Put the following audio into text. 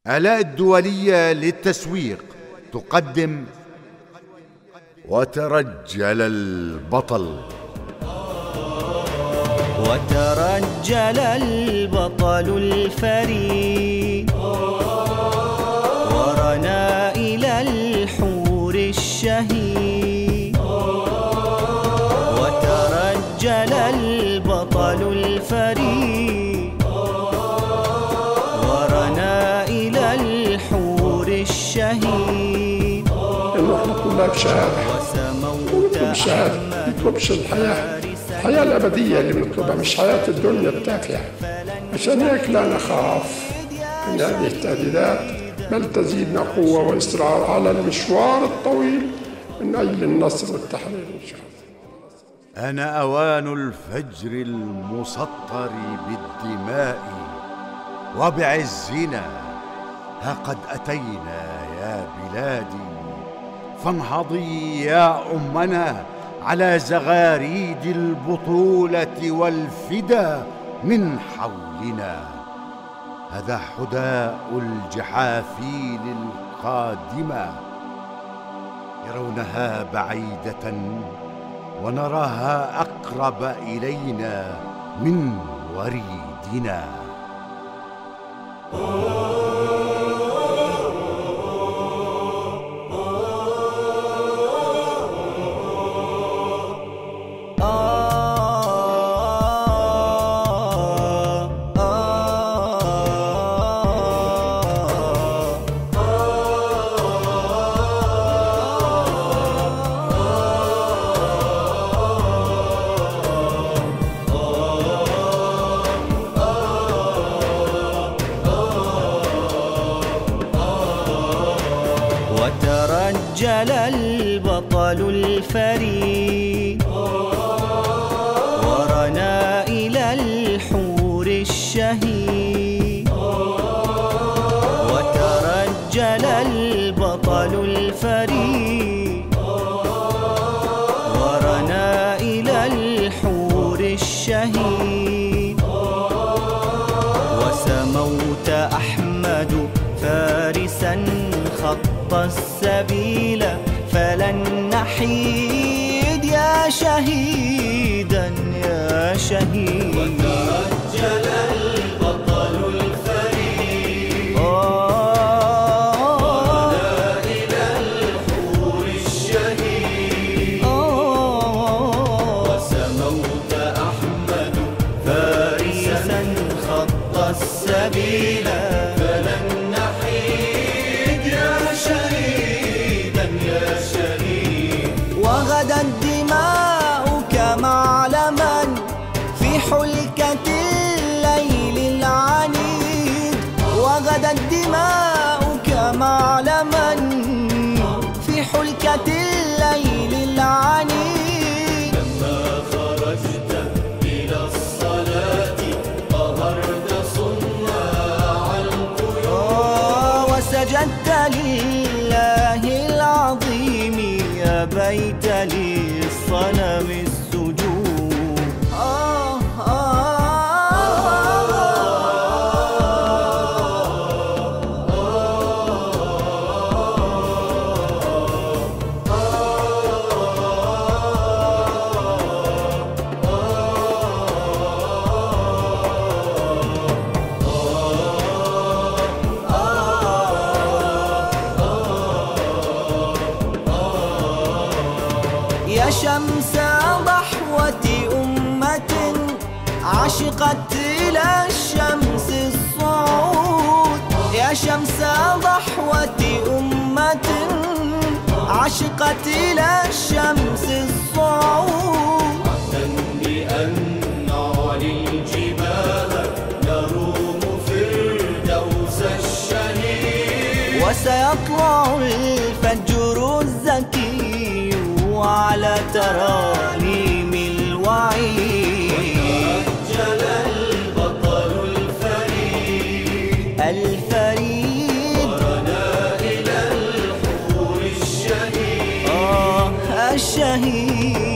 آلاء الدولية للتسويق تقدم وترجل البطل. وترجل البطل الفريد ورنا إلى الحور الشهيد. وترجل البطل الفريد ورنا إلى الحور الشهيد. إنه إحنا طلاب شهادة ونطلب الشهادة، ما نطلبش الحياة الأبدية اللي بنطلبها، مش حياة الدنيا التافهة. عشان هيك لا نخاف من هذه التهديدات، بل تزيدنا قوة وإصرار على المشوار الطويل من أجل النصر والتحرير إن شاء الله. أنا أوان الفجر المسطر بالدماء وبعزنا، ها قد أتينا يا بلادي، فانهضي يا أمنا على زغاريد البطولة والفدا من حولنا. هذا حداء الجحافيل القادمة، يرونها بعيدة ونراها أقرب إلينا من وريدنا. وترجل البطل الفريد ورنا إلى الحور الشهيد. وترجل البطل الفريد ورنا إلى الحور الشهيد. وسموت أحمد فارسا خط السبيل، فلن نحيد يا شهيدا يا شهيد. وترجل البطل الفريد ورنا إلى الحور الشهيد. وسموت أحمد فارسا خط السبيل، فلن نحيد يا شهيدا يا شهيد. وغدت دماؤك معلما في حلكة الليل العنيد. وغدت دماؤك معلما في حلكة الليل العنيد. لما خرجت إلى الصلاة قهرت صناع القيود. وسجدت لله العظيم يا بيت للصنم السجود. يا شمس ضحوة أمة عشقت إلى الشمس الصعود. يا شمس ضحوة أمة عشقت إلى الشمس الصعود. عهدا بأن نعلي الجبال نروم فردوس الشهيد. وسيطلع الفجر الزكي على ترانيم الوعيد. وترجل البطل الفريد ورنا إلى الحور الشهيد. الشهيد.